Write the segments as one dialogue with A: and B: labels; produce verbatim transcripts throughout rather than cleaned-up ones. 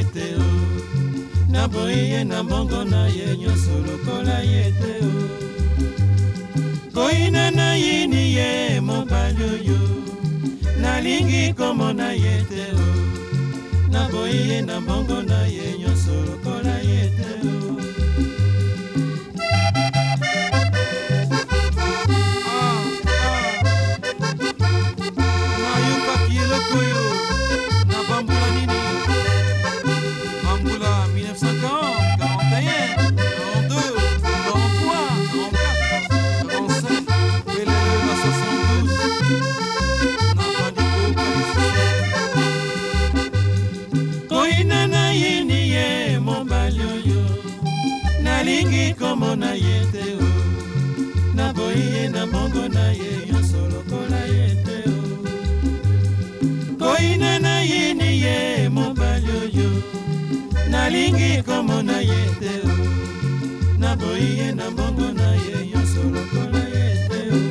A: te o naboyi na mbongo na ye nyonso lokola ye te o koina na yini ye mobali oyo nalingi komona ye te o naboyi ye na mbongo na ye nyonso lokola ye te o nalingi komona ye te o naboyi ye na mbongo na ye nyonso lokola ye te o koina na yini ye mobali oyo nalingi komona ye te o naboyi ye na mbongo na ye nyonso lokola ye te o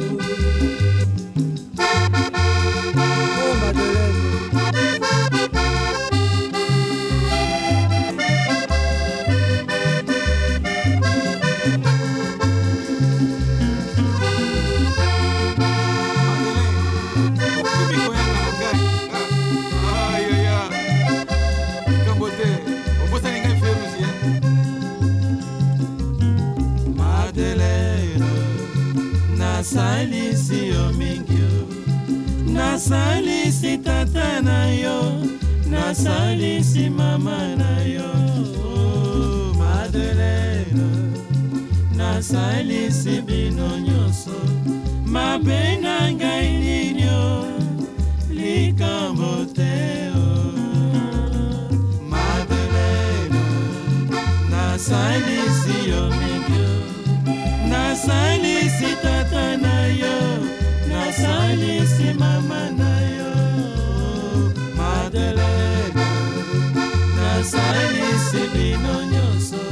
A: nasalisi yo mingi o nasalisi tata na yo nasalisi mama na yo oh, Madeleine nasalisi bino nyonso mabe na ngai nini o likambo te o Madeleine nasalisi yo mingi o nasalisi tata na yo nasalisi mama na yo Madeleine nasalisi bino nyonso